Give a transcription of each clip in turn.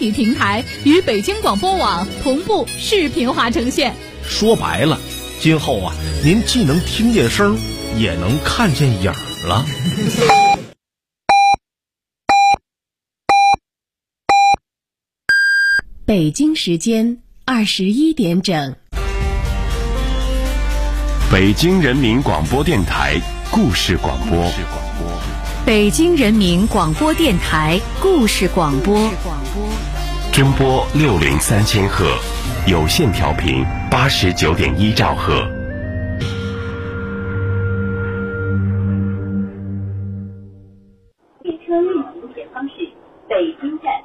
体平台与北京广播网同步视频化呈现。 说白了，今后啊，您既能听见声，也能看见影儿了。 北京时间21点整。 北京人民广播电台故事广播。 北京人民广播电台故事广播。 中波603000赫，有线调频89.1兆赫。 列车运行前方是北京站。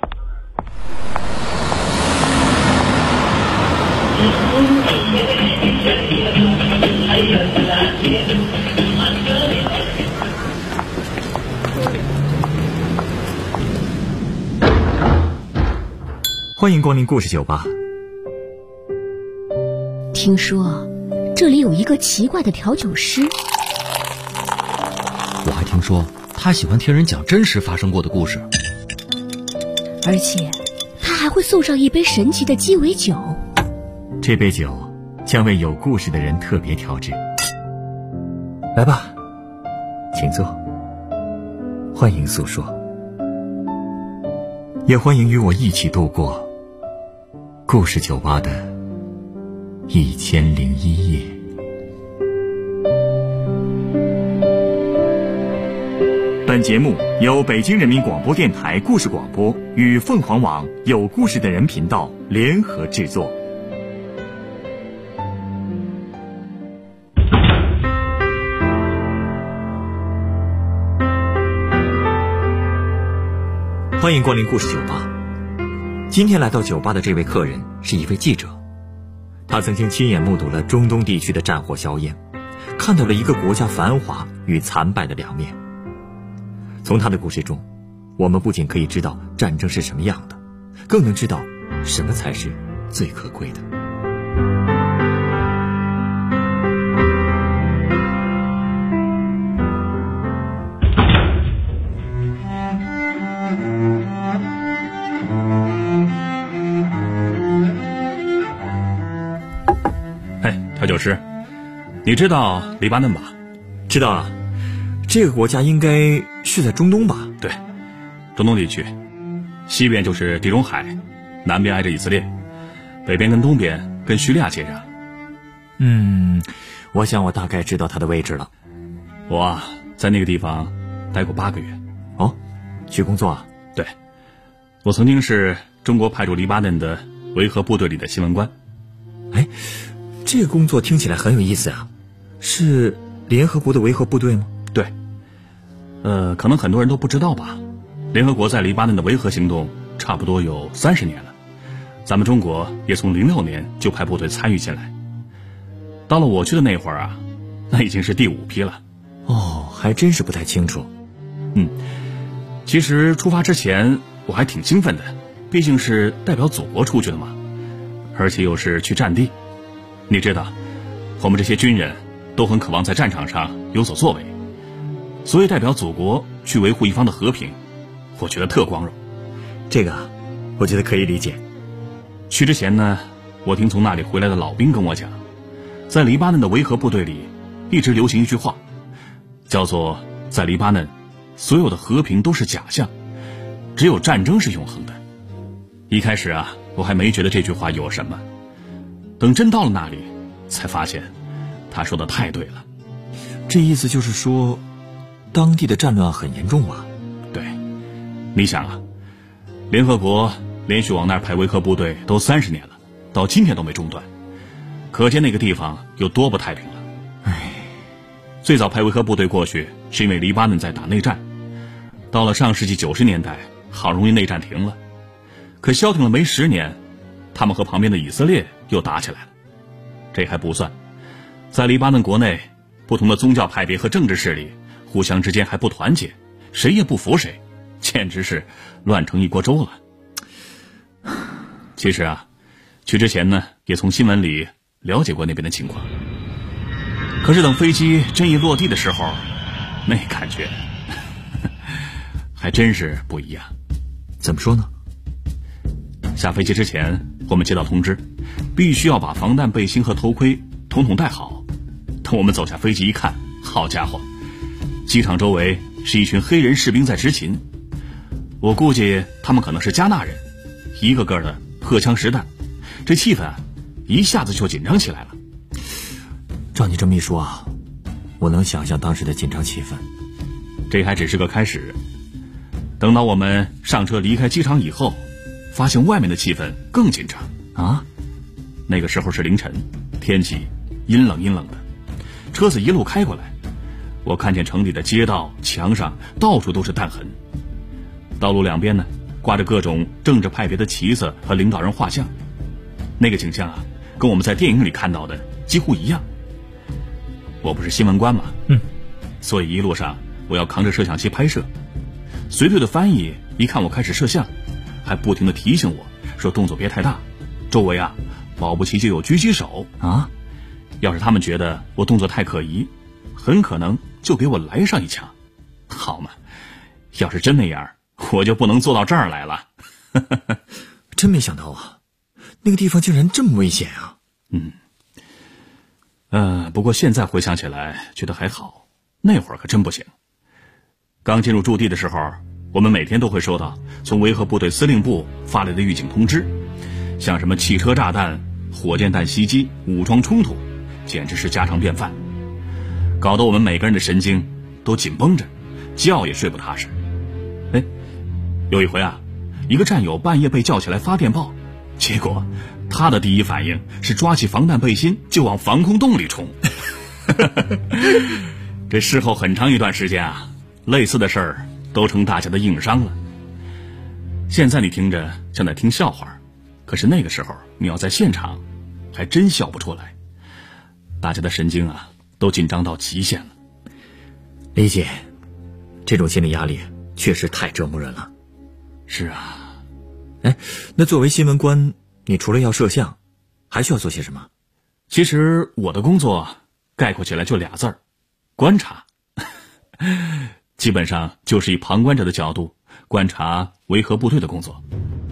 欢迎光临故事酒吧。 听说这里有一个奇怪的调酒师， 我还听说他喜欢听人讲真实发生过的故事， 而且他还会送上一杯神奇的鸡尾酒。 这杯酒将为有故事的人特别调制。来吧，请坐，欢迎诉说，也欢迎与我一起度过故事酒吧的1001夜。本节目由北京人民广播电台故事广播与凤凰网有故事的人频道联合制作。欢迎光临故事酒吧。今天来到酒吧的这位客人是一位记者，他曾经亲眼目睹了中东地区的战火硝烟，看到了一个国家繁华与残败的两面。从他的故事中，我们不仅可以知道战争是什么样的，更能知道什么才是最可贵的。 调酒师，你知道黎巴嫩吧？ 知道啊，这个国家应该是在中东吧？ 对，中东地区，西边就是地中海，南边挨着以色列，北边跟东边跟叙利亚接壤。 我想我大概知道它的位置了。 我啊，在那个地方待过8个月。 哦，去工作啊？ 对，我曾经是中国派驻黎巴嫩的维和部队里的新闻官。 哎，这个工作听起来很有意思啊，是联合国的维和部队吗？ 对，可能很多人都不知道吧。联合国在黎巴嫩的维和行动差不多有30年了，咱们中国也从06年就派部队参与进来。到了我去的那会儿啊，那已经是第5批了。 哦，还真是不太清楚。 其实出发之前我还挺兴奋的，毕竟是代表祖国出去的嘛，而且又是去战地。你知道，我们这些军人都很渴望在战场上有所作为，所以代表祖国去维护一方的和平，我觉得特光荣。 这个我觉得可以理解。 去之前呢，我听从那里回来的老兵跟我讲，在黎巴嫩的维和部队里一直流行一句话，叫做在黎巴嫩所有的和平都是假象，只有战争是永恒的。一开始啊，我还没觉得这句话有什么，等真到了那里才发现他说的太对了。 这意思就是说当地的战乱很严重吧？ 对，你想啊，联合国连续往那儿派维和部队都30年了，到今天都没中断，可见那个地方有多不太平了。最早派维和部队过去是因为黎巴嫩在打内战，到了上世纪90年代好容易内战停了，可消停了没10年，他们和旁边的以色列又打起来了。这还不算，在黎巴嫩国内，不同的宗教派别和政治势力互相之间还不团结，谁也不服谁，简直是乱成一锅粥了。其实啊，去之前呢，也从新闻里了解过那边的情况，可是等飞机真一落地的时候，那感觉还真是不一样。 怎么说呢？ 下飞机之前，我们接到通知，必须要把防弹背心和头盔统统戴好。等我们走下飞机一看，好家伙，机场周围是一群黑人士兵在执勤。我估计他们可能是加纳人，一个个的荷枪实弹，这气氛一下子就紧张起来了。 照你这么一说啊，我能想象当时的紧张气氛。 这还只是个开始，等到我们上车离开机场以后，发现外面的气氛更紧张啊。 那个时候是凌晨，天气阴冷阴冷的，车子一路开过来，我看见城里的街道墙上到处都是弹痕，道路两边呢挂着各种政治派别的旗子和领导人画像，那个景象跟我们在电影里看到的几乎一样。我不是新闻官嘛，所以一路上我要扛着摄像机拍摄。随队的翻译一看我开始摄像，还不停地提醒我说动作别太大，周围保不齐就有狙击手啊！要是他们觉得我动作太可疑，很可能就给我来上一枪。好嘛，要是真那样，我就不能坐到这儿来了。 真没想到啊，那个地方竟然这么危险啊！ 不过现在回想起来觉得还好，那会儿可真不行。刚进入驻地的时候，我们每天都会收到从维和部队司令部发来的预警通知，像什么汽车炸弹、火箭弹袭击、武装冲突，简直是家常便饭，搞得我们每个人的神经都紧绷着，觉也睡不踏实。有一回一个战友半夜被叫起来发电报，结果他的第一反应是抓起防弹背心就往防空洞里冲。这事后很长一段时间类似的事儿都成大家的硬伤了。现在你听着像在听笑话，可是那个时候你要在现场还真笑不出来，大家的神经都紧张到极限了。 理解，这种心理压力确实太折磨人了。 是啊。 那作为新闻官，你除了要摄像，还需要做些什么？ 其实我的工作概括起来就俩字儿：观察。基本上就是以旁观者的角度观察维和部队的工作。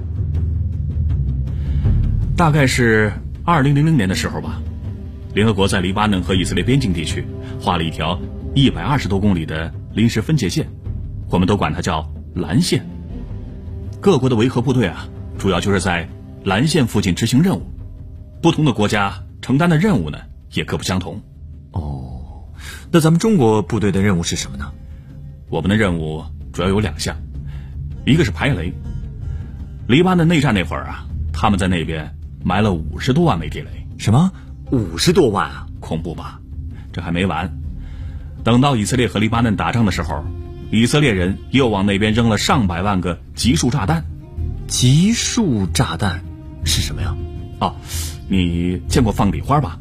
大概是2000年的时候吧，联合国在黎巴嫩和以色列边境地区画了一条120多公里的临时分界线，我们都管它叫蓝线。各国的维和部队主要就是在蓝线附近执行任务，不同的国家承担的任务呢也各不相同。 那咱们中国部队的任务是什么呢？ 我们的任务主要有2项，一个是排雷。黎巴嫩内战那会儿他们在那边埋了50多万枚地雷。 什么？50多万啊？ 恐怖吧？这还没完，等到以色列和黎巴嫩打仗的时候，以色列人又往那边扔了上百万个集束炸弹。 集束炸弹是什么呀？ 你见过放礼花吧？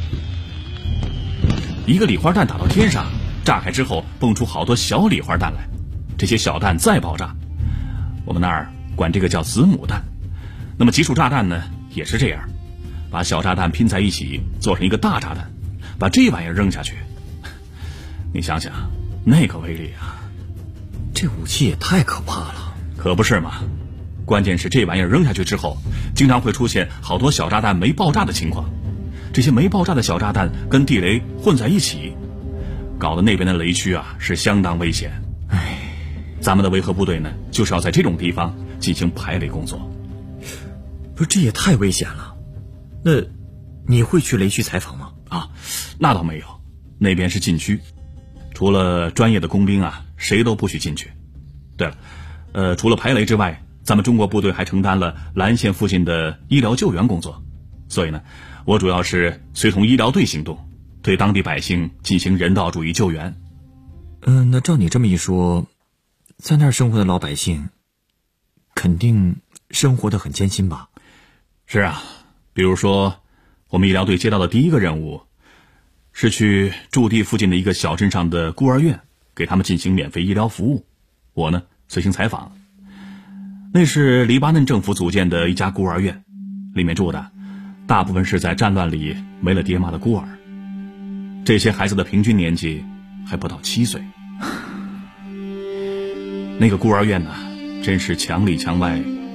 一个礼花弹打到天上，炸开之后蹦出好多小礼花弹来，这些小弹再爆炸，我们那儿管这个叫子母弹。那么集束炸弹呢也是这样，把小炸弹拼在一起做成一个大炸弹，把这玩意儿扔下去。你想想那个威力这武器也太可怕了。 可不是嘛，关键是这玩意儿扔下去之后经常会出现好多小炸弹没爆炸的情况，这些没爆炸的小炸弹跟地雷混在一起，搞得那边的雷区是相当危险。咱们的维和部队呢就是要在这种地方进行排雷工作。 不是，这也太危险了。那你会去雷区采访吗？ 那倒没有，那边是禁区，除了专业的工兵谁都不许进去。对了，除了排雷之外，咱们中国部队还承担了蓝线附近的医疗救援工作，所以呢我主要是随同医疗队行动，对当地百姓进行人道主义救援。 那照你这么一说，在那儿生活的老百姓肯定生活得很艰辛吧？ 是比如说我们医疗队接到的第一个任务是去驻地附近的一个小镇上的孤儿院，给他们进行免费医疗服务。我呢随行采访。那是黎巴嫩政府组建的一家孤儿院，里面住的大部分是在战乱里没了爹妈的孤儿，这些孩子的平均年纪还不到7岁。那个孤儿院呢真是墙里墙外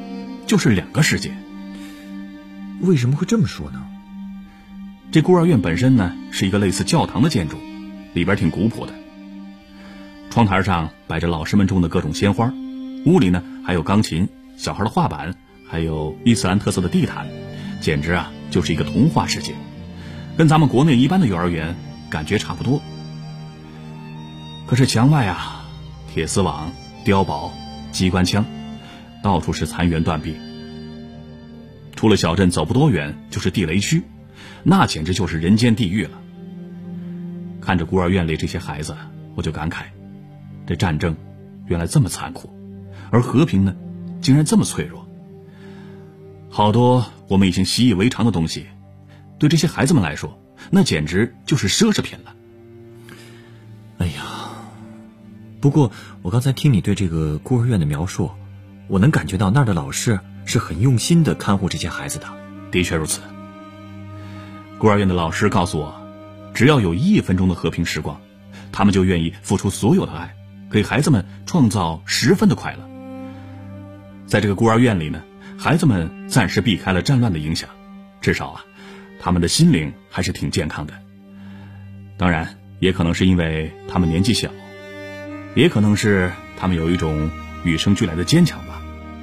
就是两个世界。 为什么会这么说呢？ 这孤儿院本身呢是一个类似教堂的建筑，里边挺古朴的。窗台上摆着老师们种的各种鲜花，屋里呢还有钢琴、小孩的画板，还有伊斯兰特色的地毯，简直啊就是一个童话世界，跟咱们国内一般的幼儿园感觉差不多。可是墙外啊，铁丝网、碉堡、机关枪，到处是残垣断壁。出了小镇走不多远就是地雷区，那简直就是人间地狱了。看着孤儿院里这些孩子，我就感慨，这战争原来这么残酷，而和平呢竟然这么脆弱。好多我们已经习以为常的东西，对这些孩子们来说那简直就是奢侈品了。 哎呀，不过我刚才听你对这个孤儿院的描述，我能感觉到那儿的老师是很用心的看护这些孩子的。 的确如此。孤儿院的老师告诉我，只要有1分钟的和平时光，他们就愿意付出所有的爱，给孩子们创造10分的快乐。在这个孤儿院里呢，孩子们暂时避开了战乱的影响，至少啊，他们的心灵还是挺健康的。当然也可能是因为他们年纪小，也可能是他们有一种与生俱来的坚强吧。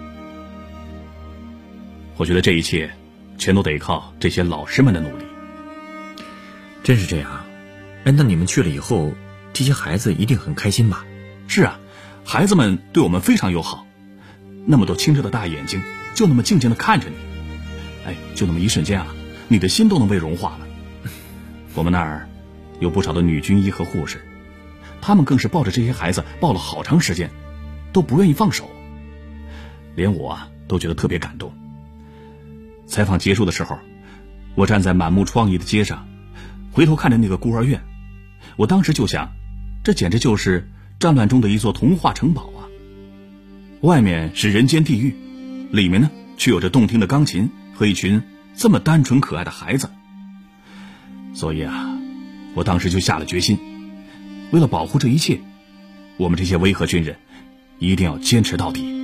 我觉得这一切全都得靠这些老师们的努力。 真是这样啊。那你们去了以后，这些孩子一定很开心吧？ 是啊，孩子们对我们非常友好，那么多清澈的大眼睛就那么静静地看着你，哎，就那么一瞬间啊，你的心都能被融化了。我们那儿有不少的女军医和护士，他们更是抱着这些孩子抱了好长时间，都不愿意放手，连我啊都觉得特别感动。采访结束的时候，我站在满目疮痍的街上，回头看着那个孤儿院，我当时就想，这简直就是战乱中的一座童话城堡啊！外面是人间地狱，里面呢却有着动听的钢琴和一群这么单纯可爱的孩子。所以啊，我当时就下了决心，为了保护这一切，我们这些维和军人一定要坚持到底。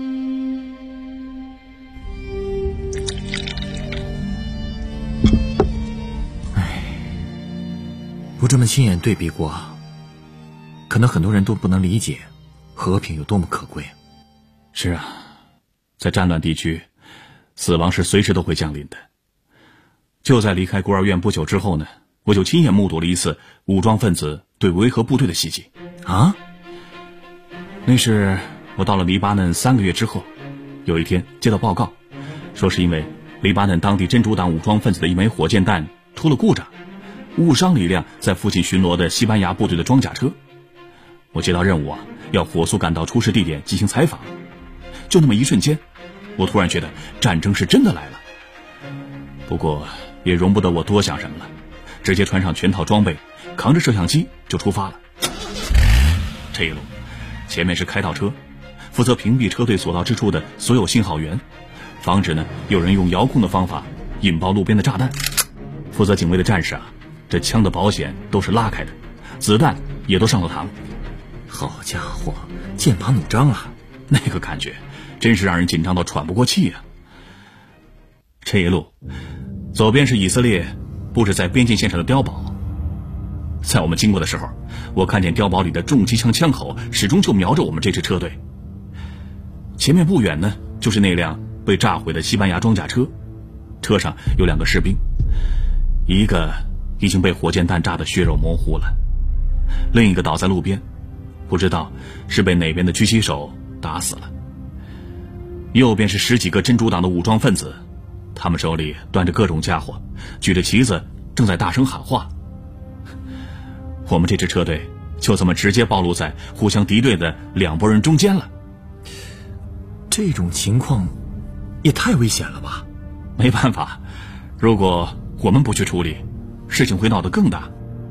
不这么亲眼对比过，可能很多人都不能理解和平有多么可贵。 是啊，在战乱地区，死亡是随时都会降临的。就在离开孤儿院不久之后呢，我就亲眼目睹了一次武装分子对维和部队的袭击。 啊？ 那是我到了黎巴嫩3个月之后，有一天接到报告，说是因为黎巴嫩当地真主党武装分子的一枚火箭弹出了故障，误伤了一辆在附近巡逻的西班牙部队的装甲车。我接到任务啊，要火速赶到出事地点进行采访。就那么一瞬间，我突然觉得战争是真的来了。不过也容不得我多想什么了，直接穿上全套装备，扛着摄像机就出发了。这一路前面是开道车，负责屏蔽车队所到之处的所有信号源，防止呢有人用遥控的方法引爆路边的炸弹。负责警卫的战士啊，这枪的保险都是拉开的，子弹也都上了膛。 好家伙，剑拔弩张啊！ 那个感觉真是让人紧张到喘不过气啊。这一路左边是以色列布置在边境线上的碉堡，在我们经过的时候，我看见碉堡里的重机枪枪口始终就瞄着我们这支车队。前面不远呢，就是那辆被炸毁的西班牙装甲车，车上有2个士兵，一个已经被火箭弹炸得血肉模糊了，另一个倒在路边，不知道是被哪边的狙击手打死了。右边是10几个真主党的武装分子，他们手里端着各种家伙，举着旗子，正在大声喊话。我们这支车队就这么直接暴露在互相敌对的2拨人中间了。 这种情况也太危险了吧？ 没办法，如果我们不去处理，事情会闹得更大。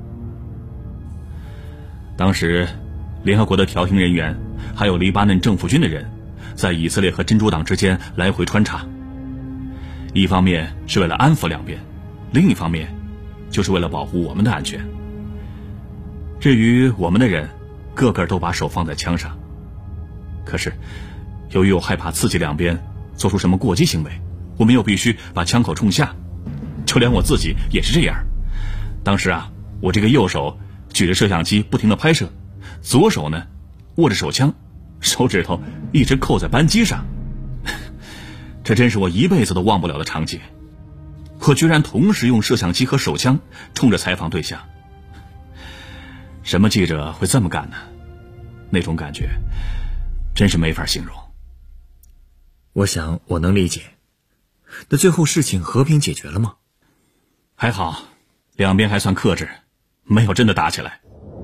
当时联合国的调停人员还有黎巴嫩政府军的人在以色列和真主党之间来回穿插，一方面是为了安抚两边，另一方面就是为了保护我们的安全。至于我们的人，个个都把手放在枪上，可是由于我害怕刺激两边做出什么过激行为，我们又必须把枪口冲下。就连我自己也是这样。当时啊，我这个右手举着摄像机不停地拍摄，左手呢握着手枪，手指头一直扣在扳机上。这真是我一辈子都忘不了的场景。我居然同时用摄像机和手枪冲着采访对象。什么记者会这么干呢？那种感觉真是没法形容。 我想我能理解。那最后事情和平解决了吗？ 还好，两边还算克制，没有真的打起来。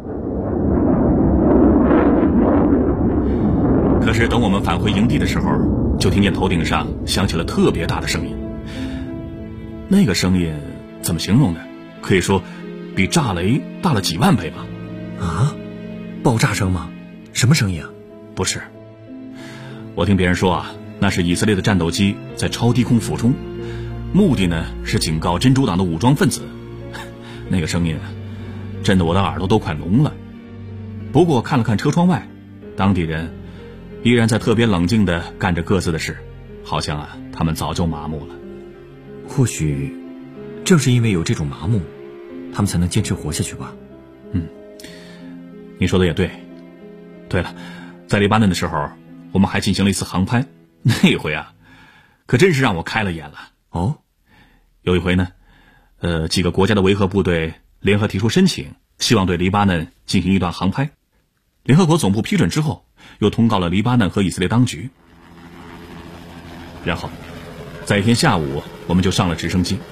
可是等我们返回营地的时候，就听见头顶上响起了特别大的声音。那个声音怎么形容呢？可以说比炸雷大了几万倍吧。 啊？爆炸声吗？什么声音啊？ 不是，我听别人说啊，那是以色列的战斗机在超低空俯冲，目的呢是警告真主党的武装分子。那个声音震得我的耳朵都快聋了。不过看了看车窗外，当地人依然在特别冷静地干着各自的事，好像啊他们早就麻木了。 或许正是因为有这种麻木，他们才能坚持活下去吧。 你说的也对。对了，在黎巴嫩的时候，我们还进行了一次航拍，那回啊可真是让我开了眼了。 哦， 有一回呢，几个国家的维和部队联合提出申请，希望对黎巴嫩进行一段航拍。联合国总部批准之后，又通告了黎巴嫩和以色列当局。然后在一天下午，我们就上了直升机。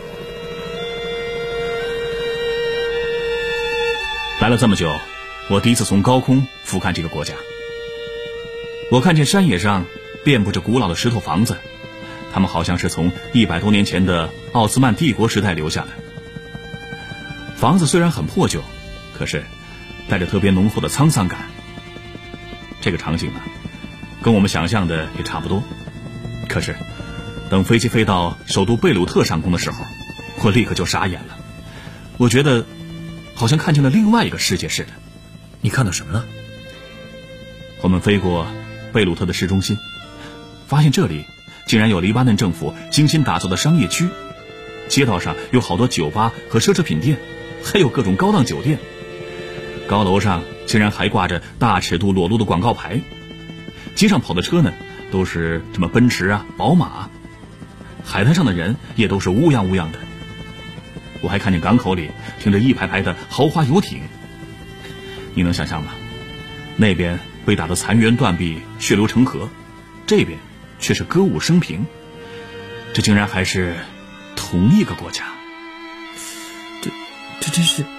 来了这么久，我第一次从高空俯瞰这个国家。我看见山野上遍布着古老的石头房子，它们好像是从100多年前的奥斯曼帝国时代留下的。房子虽然很破旧，可是带着特别浓厚的沧桑感。这个场景啊，跟我们想象的也差不多。可是等飞机飞到首都贝鲁特上空的时候，我立刻就傻眼了。我觉得好像看见了另外一个世界似的。 你看到什么了？ 我们飞过贝鲁特的市中心，发现这里竟然有黎巴嫩政府精心打造的商业区，街道上有好多酒吧和奢侈品店，还有各种高档酒店。高楼上竟然还挂着大尺度裸露的广告牌，街上跑的车呢都是什么奔驰啊、宝马，海滩上的人也都是乌泱乌泱的。我还看见港口里停着一排排的豪华游艇。你能想象吗？那边被打得残垣断壁、血流成河，这边却是歌舞升平。这竟然还是同一个国家。 这真是……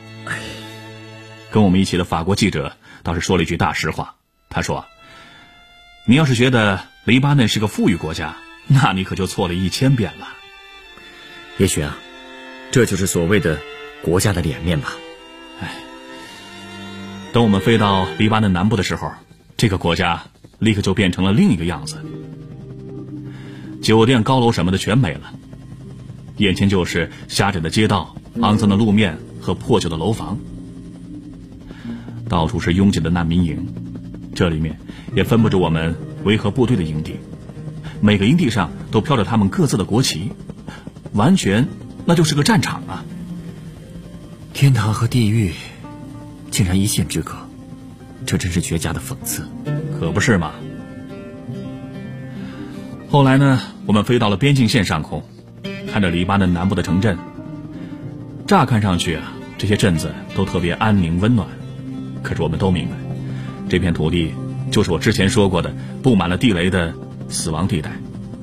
跟我们一起的法国记者倒是说了一句大实话，他说：“你要是觉得黎巴嫩是个富裕国家，那你可就错了1000遍了。” 也许啊，这就是所谓的国家的脸面吧。 等我们飞到黎巴嫩南部的时候，这个国家立刻就变成了另一个样子。酒店、高楼什么的全没了，眼前就是狭窄的街道、肮脏的路面和破旧的楼房。到处是拥挤的难民营，这里面也分布着我们维和部队的营地，每个营地上都飘着他们各自的国旗，完全那就是个战场啊！ 天堂和地狱竟然一线之隔，这真是绝佳的讽刺。 可不是嘛。后来呢，我们飞到了边境线上空，看着黎巴嫩南部的城镇。乍看上去啊，这些镇子都特别安宁温暖，可是我们都明白，这片土地就是我之前说过的布满了地雷的死亡地带，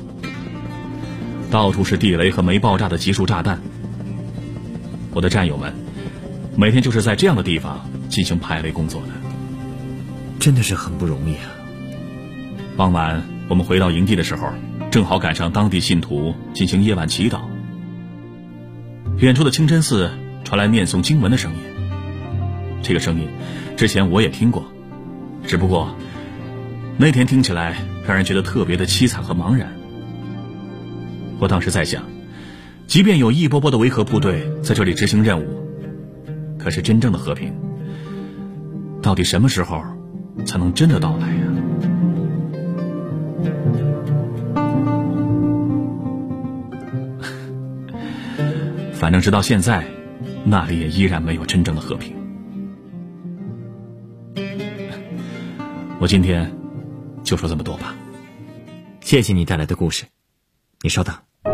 到处是地雷和没爆炸的集束炸弹。我的战友们每天就是在这样的地方进行排雷工作的， 真的是很不容易啊。 傍晚我们回到营地的时候，正好赶上当地信徒进行夜晚祈祷。远处的清真寺传来念诵经文的声音，这个声音之前我也听过，只不过那天听起来让人觉得特别的凄惨和茫然。我当时在想，即便有一波波的维和部队在这里执行任务，可是真正的和平到底什么时候才能真的到来呀？ 反正直到现在，那里也依然没有真正的和平。我今天就说这么多吧。 谢谢你带来的故事，你稍等。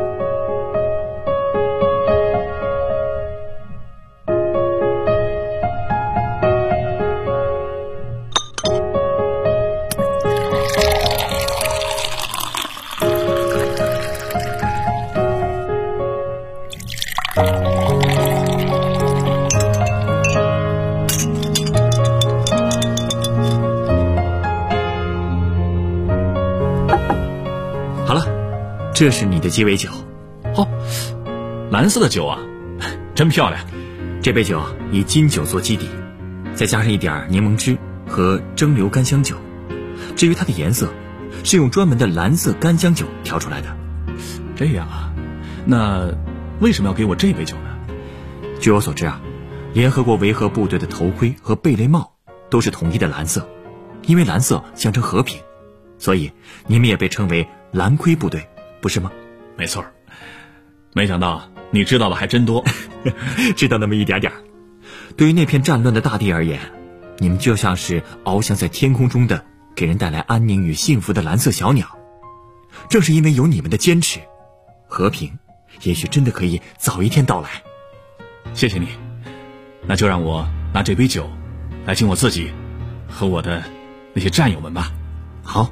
好了，这是你的鸡尾酒。 哦，蓝色的酒啊，真漂亮。 这杯酒以金酒做基底，再加上一点柠檬汁和蒸馏干香酒。至于它的颜色，是用专门的蓝色干姜酒调出来的。 这样啊，那为什么要给我这杯酒呢？ 据我所知啊，联合国维和部队的头盔和贝雷帽都是统一的蓝色，因为蓝色象征和平，所以你们也被称为蓝盔部队，不是吗？ 没错。没想到你知道的还真多。 知道那么一点点。对于那片战乱的大地而言，你们就像是翱翔在天空中的给人带来安宁与幸福的蓝色小鸟。正是因为有你们的坚持，和平也许真的可以早一天到来。 谢谢你，那就让我拿这杯酒来敬我自己和我的那些战友们吧。 好。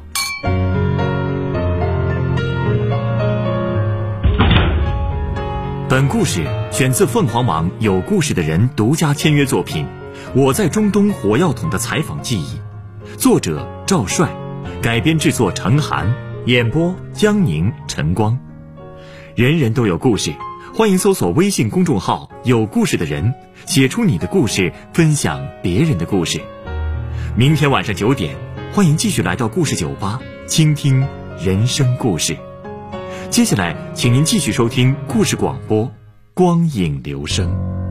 本故事选自凤凰网有故事的人独家签约作品《我在中东火药桶的采访记忆》，作者赵帅，改编制作程涵，演播江宁、陈光。人人都有故事，欢迎搜索微信公众号有故事的人，写出你的故事，分享别人的故事。明天晚上9点，欢迎继续来到故事酒吧，倾听人生故事。接下来请您继续收听故事广播，光影留声。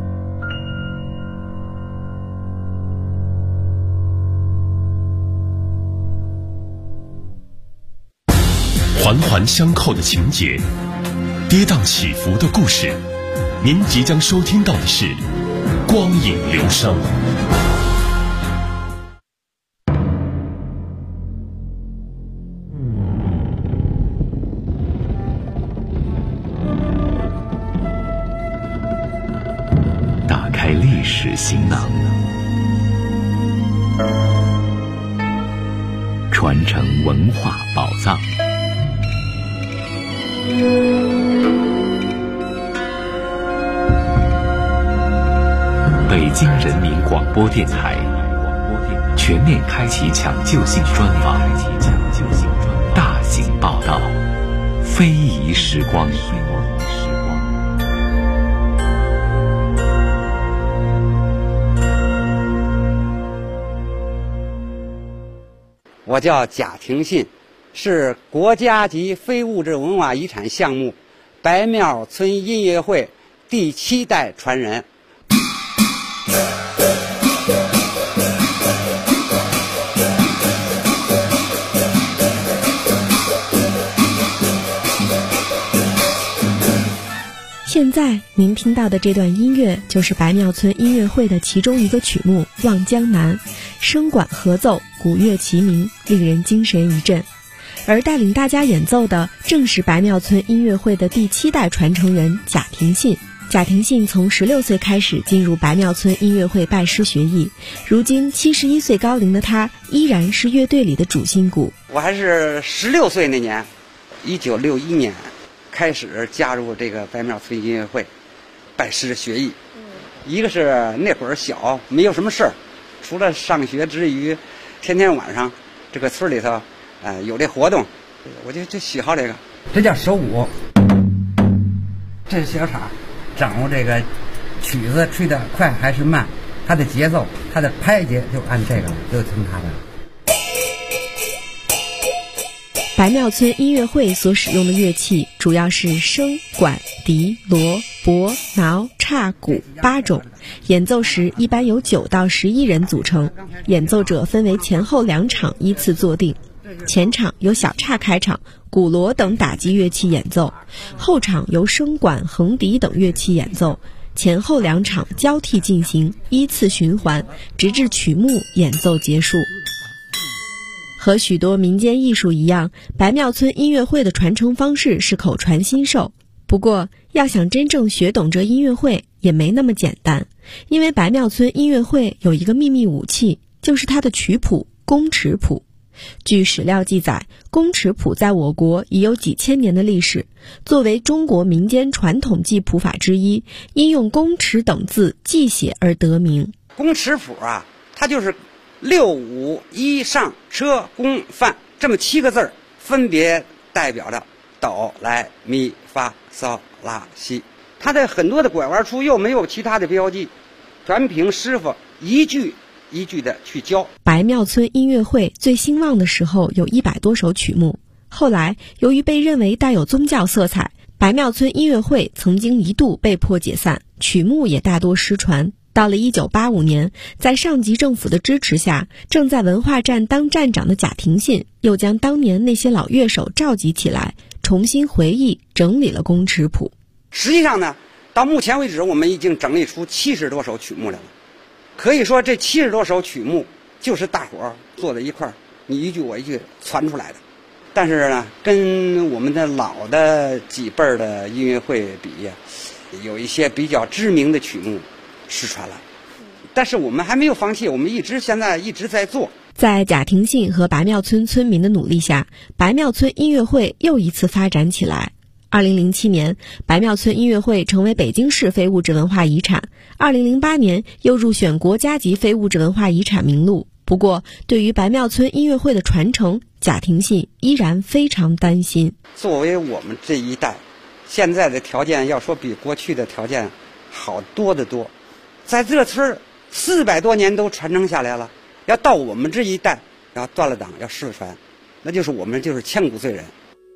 环环相扣的情节，跌宕起伏的故事，您即将收听到的是光影留声。打开历史行囊，传承文化宝藏。北京人民广播电台全面开启抢救性专访，大型报道，非遗时光。 我叫贾廷信，是国家级非物质文化遗产项目白庙村音乐会第7代传人。 现在您听到的这段音乐就是白庙村音乐会的其中一个曲目《望江南》，声管合奏，鼓乐齐鸣，令人精神一振。而带领大家演奏的正是白庙村音乐会的第7代传承人贾廷信。贾廷信从16岁开始进入白庙村音乐会拜师学艺，如今71岁高龄的他依然是乐队里的主心骨。 我还是16岁那年，1961年开始加入这个白庙村音乐会，拜师学艺。一个是那会儿小，没有什么事儿，除了上学之余，天天晚上这个村里头，有这活动，我就喜好这个。这叫手鼓，这是小叉，掌握这个曲子吹得快还是慢，它的节奏，它的拍节就按这个，就听它的。 白庙村音乐会所使用的乐器主要是笙、管、笛、锣、钹、挠、叉、鼓8种，演奏时一般由9到11人组成，演奏者分为前后2场依次坐定。前场由小叉开场， 鼓锣等打击乐器演奏，后场由笙管、横笛等乐器演奏，前后2场交替进行，依次循环，直至曲目演奏结束。和许多民间艺术一样，白庙村音乐会的传承方式是口传心授。不过，要想真正学懂这音乐会也没那么简单，因为白庙村音乐会有一个秘密武器，就是它的曲谱宫尺谱。据史料记载，宫尺谱在我国已有几千年的历史，作为中国民间传统记谱法之一，因用宫尺等字记写而得名。 宫尺谱啊，它就是6、5、1上车宫范这么7个字儿，分别代表着哆来咪发嗦拉西。它的很多的拐弯处又没有其他的标记，全凭师傅一句一句的去教。 白庙村音乐会最兴旺的时候有100多首曲目，后来由于被认为带有宗教色彩，白庙村音乐会曾经一度被迫解散，曲目也大多失传。到了1985年，在上级政府的支持下，正在文化站当站长的贾廷信又将当年那些老乐手召集起来，重新回忆整理了宫尺谱。 实际上呢，到目前为止我们已经整理出70多首曲目来了。可以说这70多首曲目就是大伙儿坐在一块儿，你一句我一句传出来的。但是呢，跟我们的老的几辈儿的音乐会比呀，有一些比较知名的曲目失传了。但是我们还没有放弃，我们现在一直在做。 在贾廷信和白庙村村民的努力下，白庙村音乐会又一次发展起来。2007年，白庙村音乐会成为北京市非物质文化遗产。2008年又入选国家级非物质文化遗产名录。不过，对于白庙村音乐会的传承，贾廷信依然非常担心。 作为我们这一代，现在的条件要说比过去的条件好多得多。在这村400多年都传承下来了，要到我们这一代要断了档要失传，那就是我们就是千古罪人。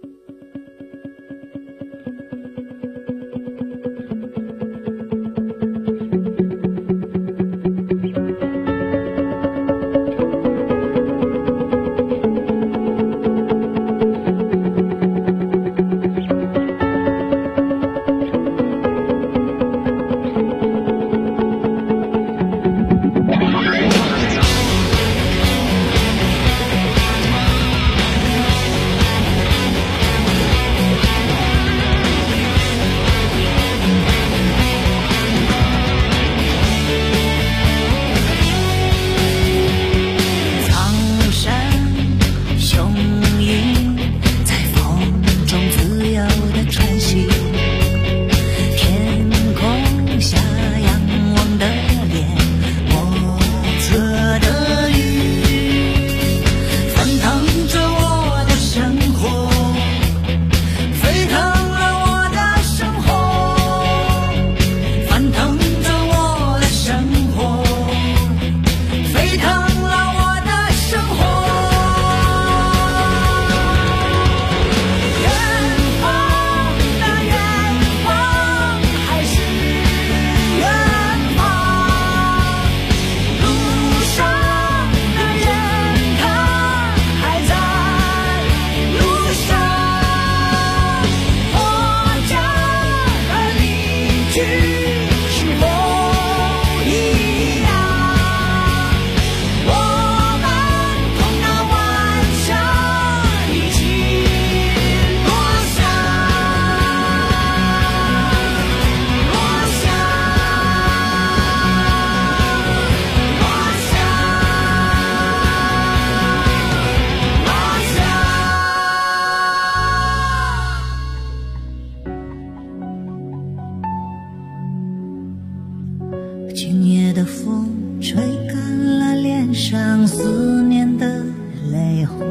今夜的风吹干了脸上思念的泪花，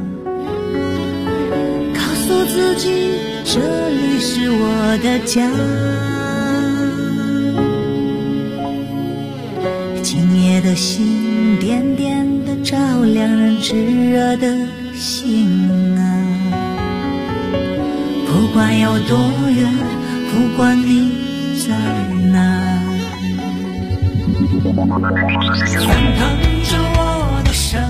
告诉自己这里是我的家。今夜的星点点地照亮人炙热的心啊，不管有多远，不管你在哪，翻腾着我的生